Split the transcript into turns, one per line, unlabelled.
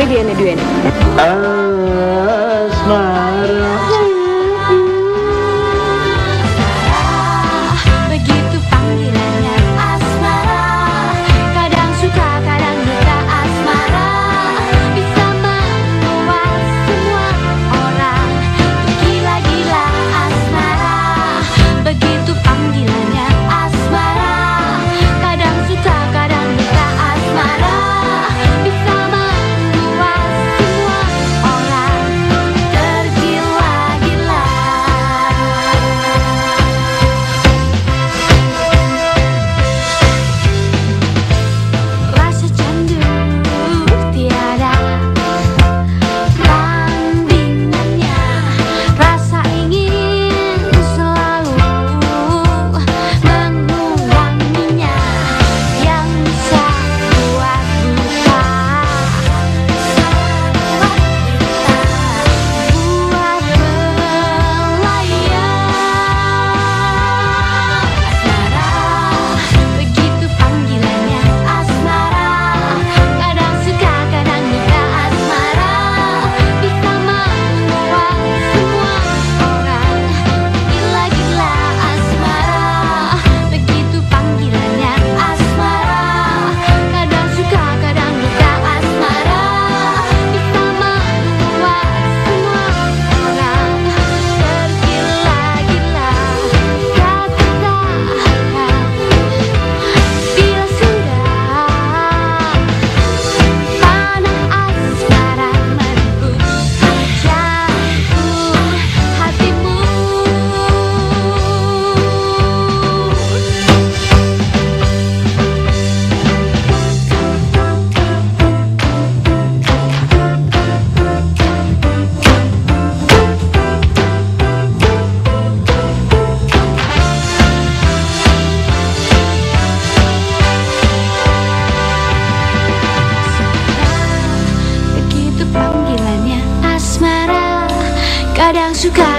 Duene.
Asmara.
Begitu panggilannya asmara, kadang suka kadang duka asmara, bisa membuat semua orang gila-gila asmara. Begitu panggilannya asmara, kadang suka kadang duka asmara, bisa membuat semua orang tergila-gila. Rasa candu tiada tandingannya, rasa ingin selalu mengulanginya, yang bisa buat buta, buat berlayar. Asmara, begitu panggilannya asmara, kadang suka kadang duka asmara, bisa membuat semua orang gila-gila asmara. Begitu panggilannya asmara, kadang suka kadang duka asmara, bisa membuat semua orang tergila-gila. Katakan bila sudah panah asmara merebut jantung hatimu. Begitu panggilannya asmara, kadang suka